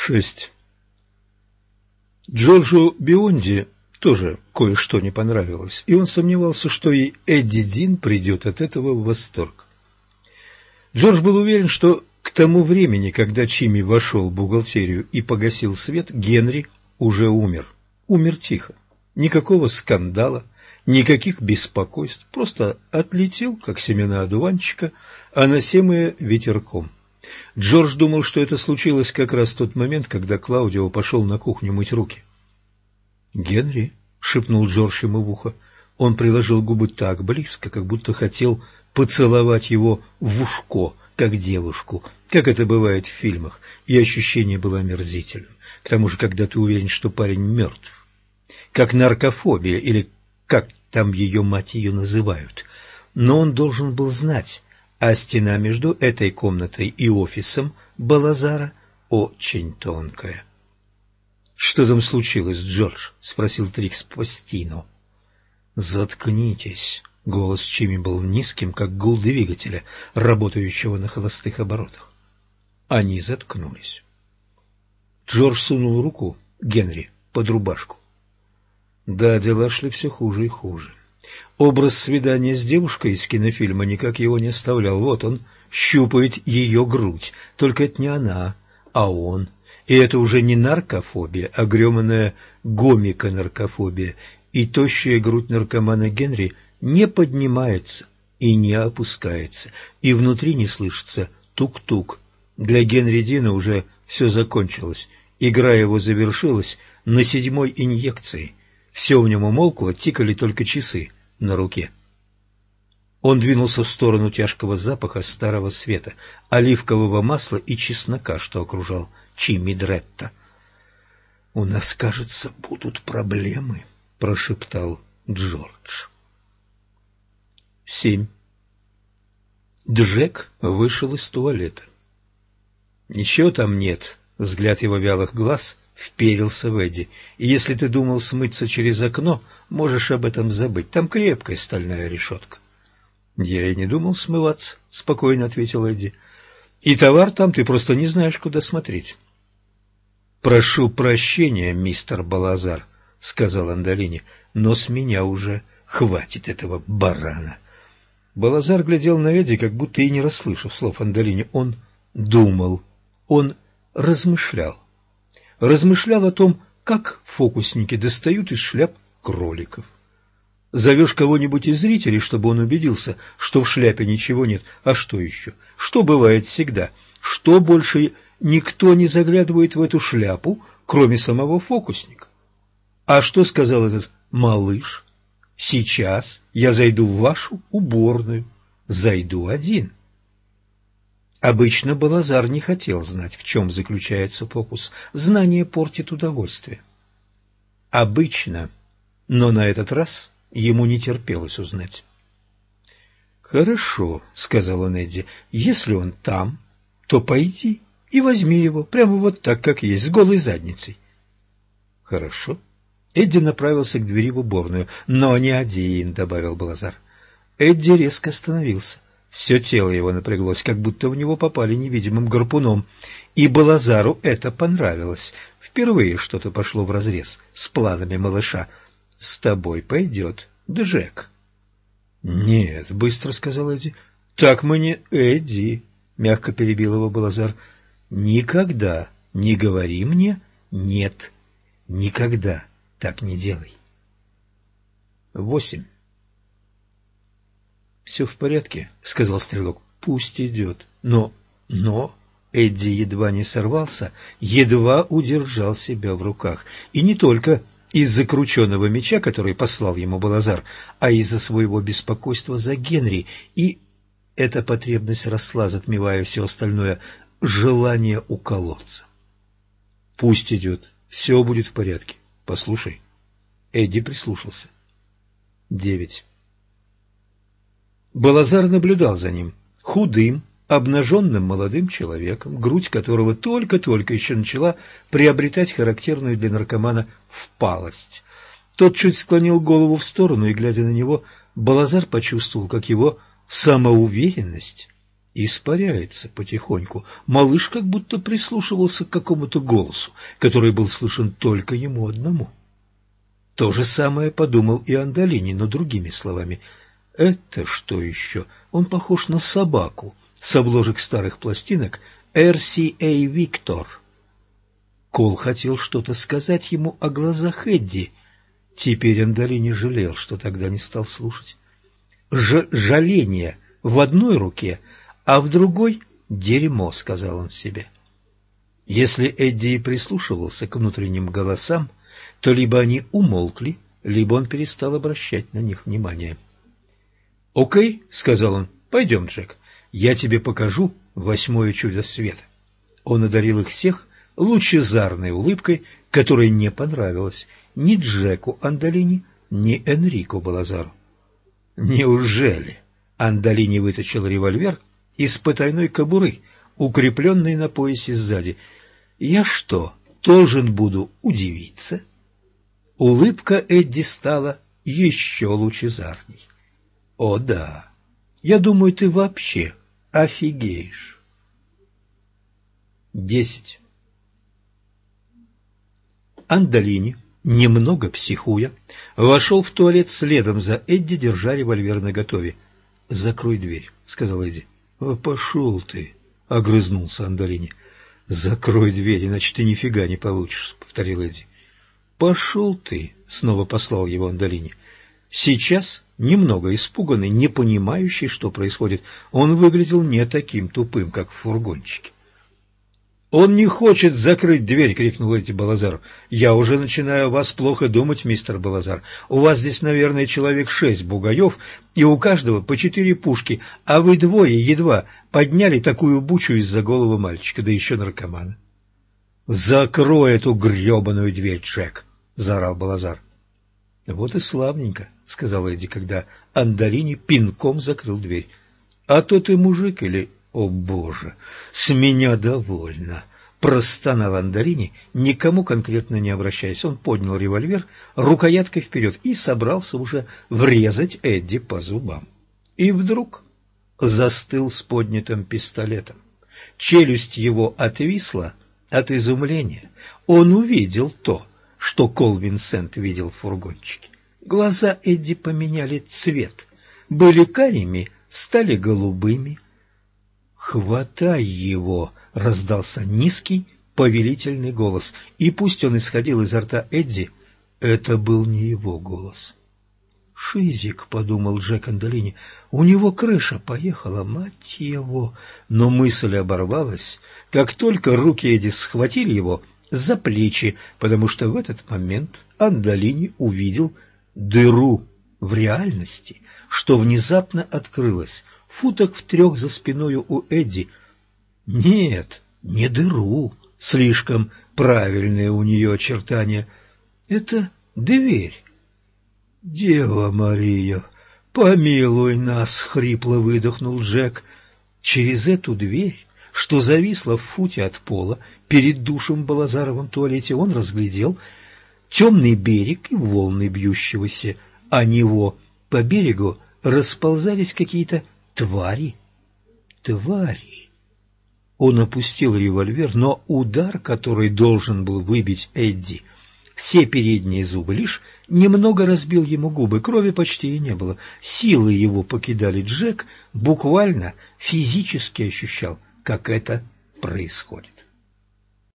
6. Джорджу Бионди тоже кое-что не понравилось, и он сомневался, что и Эдди Дин придет от этого в восторг. Джордж был уверен, что к тому времени, когда Чимми вошел в бухгалтерию и погасил свет, Генри уже умер. Умер тихо. Никакого скандала, никаких беспокойств, просто отлетел, как семена одуванчика, носимые ветерком. Джордж думал, что это случилось как раз в тот момент, когда Клаудио пошел на кухню мыть руки. «Генри», — шепнул Джордж ему в ухо. Он приложил губы так близко, как будто хотел поцеловать его в ушко, как девушку, как это бывает в фильмах, и ощущение было омерзительным. К тому же, когда ты уверен, что парень мертв. Как наркофобия, или как там ее мать ее называют. Но он должен был знать, а стена между этой комнатой и офисом Балазара очень тонкая. — Что там случилось, Джордж? — спросил Трикс Пастино. — Заткнитесь. Голос Чимми был низким, как гул двигателя, работающего на холостых оборотах. Они заткнулись. Джордж сунул руку Генри под рубашку. Да, дела шли все хуже и хуже. Образ свидания с девушкой из кинофильма никак его не оставлял. Вот он щупает ее грудь, только это не она, а он. И это уже не наркофобия, а грёманая гомиконаркофобия. И тощая грудь наркомана Генри не поднимается и не опускается, и внутри не слышится тук-тук. Для Генри Дина уже все закончилось. Игра его завершилась на 7-й инъекции. Все в нем умолкло, тикали только часы на руке. Он двинулся в сторону тяжкого запаха старого света, оливкового масла и чеснока, что окружал Чимми Дретта. — У нас, кажется, будут проблемы, — прошептал Джордж. 7. Джек вышел из туалета. — Ничего там нет. Взгляд его вялых глаз вперился в Эдди. И если ты думал смыться через окно, можешь об этом забыть. Там крепкая стальная решетка. — Я и не думал смываться, — спокойно ответил Эдди. — И товар там, ты просто не знаешь, куда смотреть. — Прошу прощения, мистер Балазар, — сказал Андолини, — но с меня уже хватит этого барана. Балазар глядел на Эдди, как будто и не расслышав слов Андолини. Он думал, он размышлял. Размышлял о том, как фокусники достают из шляп кроликов. Зовешь кого-нибудь из зрителей, чтобы он убедился, что в шляпе ничего нет. А что еще? Что бывает всегда? Что больше никто не заглядывает в эту шляпу, кроме самого фокусника? А что сказал этот малыш? Сейчас я зайду в вашу уборную. Зайду один. Обычно Балазар не хотел знать, в чем заключается фокус. Знание портит удовольствие. Обычно, но на этот раз ему не терпелось узнать. «Хорошо», — сказал он Эдди, — «если он там, то пойди и возьми его, прямо вот так, как есть, с голой задницей». «Хорошо». Эдди направился к двери в уборную. «Но не один», — добавил Балазар. Эдди резко остановился. Все тело его напряглось, как будто в него попали невидимым гарпуном. И Балазару это понравилось. Впервые что-то пошло вразрез с планами малыша. «С тобой пойдет Джек». «Нет», — быстро сказал Эдди. «Так мы не...» «Эдди», — мягко перебил его Балазар, — «никогда не говори мне «нет». Никогда так не делай». 8. «Все в порядке», — сказал стрелок. «Пусть идет». Но Эдди едва не сорвался, едва удержал себя в руках. И не только из-за крученого меча, который послал ему Балазар, а из-за своего беспокойства за Генри. И эта потребность росла, затмевая все остальное, желание уколоться. «Пусть идет. Все будет в порядке. Послушай». Эдди прислушался. 9. Балазар наблюдал за ним, худым, обнаженным молодым человеком, грудь которого только-только еще начала приобретать характерную для наркомана впалость. Тот чуть склонил голову в сторону, и, глядя на него, Балазар почувствовал, как его самоуверенность испаряется потихоньку. Малыш как будто прислушивался к какому-то голосу, который был слышен только ему одному. То же самое подумал и Андолини, но другими словами. Это что еще? Он похож на собаку с обложек старых пластинок RCA Victor. Кол хотел что-то сказать ему о глазах Эдди. Теперь Андолини жалел, что тогда не стал слушать. Жаление в одной руке, а в другой — дерьмо, сказал он себе. Если Эдди и прислушивался к внутренним голосам, то либо они умолкли, либо он перестал обращать на них внимание. «Окей», — сказал он, — «пойдем, Джек, я тебе покажу 8-е чудо света». Он одарил их всех лучезарной улыбкой, которая не понравилась ни Джеку Андолини, ни Энрико Балазару. «Неужели?» — Андолини вытащил револьвер из потайной кобуры, укрепленной на поясе сзади. «Я что, должен буду удивиться?» Улыбка Эдди стала еще лучезарней. «О да, я думаю, ты вообще офигеешь». 10. Андолини, немного психуя, вошел в туалет следом за Эдди, держа револьвер наготове. «Закрой дверь», — сказал Эдди. «Пошел ты», — огрызнулся Андолини. «Закрой дверь, иначе ты нифига не получишь», — повторил Эдди. «Пошел ты», — снова послал его Андолини. Сейчас, немного испуганный, не понимающий, что происходит, он выглядел не таким тупым, как в фургончике. «Он не хочет закрыть дверь!» — крикнул Эдди Балазару. «Я уже начинаю о вас плохо думать, мистер Балазар. У вас здесь, наверное, человек 6 бугаев, и у каждого по 4 пушки, а вы двое едва подняли такую бучу из-за голого мальчика, да еще наркомана». «Закрой эту гребаную дверь, Джек!» — заорал Балазар. «Вот и славненько», — сказал Эдди, когда Андолини пинком закрыл дверь. «А то ты мужик или...» «О, Боже, с меня довольно!» — простонал Андолини, никому конкретно не обращаясь. Он поднял револьвер рукояткой вперед и собрался уже врезать Эдди по зубам. И вдруг застыл с поднятым пистолетом. Челюсть его отвисла от изумления. Он увидел то, что Кол Винсент видел в фургончике. Глаза Эдди поменяли цвет. Были карими, стали голубыми. «Хватай его!» — раздался низкий, повелительный голос. И пусть он исходил изо рта Эдди, это был не его голос. «Шизик», — подумал Джек Андолини, — «у него крыша поехала, мать его!» Но мысль оборвалась, как только руки Эдди схватили его за плечи, потому что в этот момент Андолини увидел дыру в реальности, что внезапно открылась в футах в 3 за спиною у Эдди. Нет, не дыру, слишком правильные у нее очертания. Это дверь. «Дева Мария, помилуй нас!» — хрипло выдохнул Джек. Через эту дверь, что зависла в футе от пола, перед душем в Балазаровом туалете, он разглядел темный берег и волны бьющегося о него. По берегу расползались какие-то твари. Он опустил револьвер, но удар, который должен был выбить Эдди все передние зубы, лишь немного разбил ему губы, крови почти и не было. Силы его покидали. Джек буквально физически ощущал, как это происходит.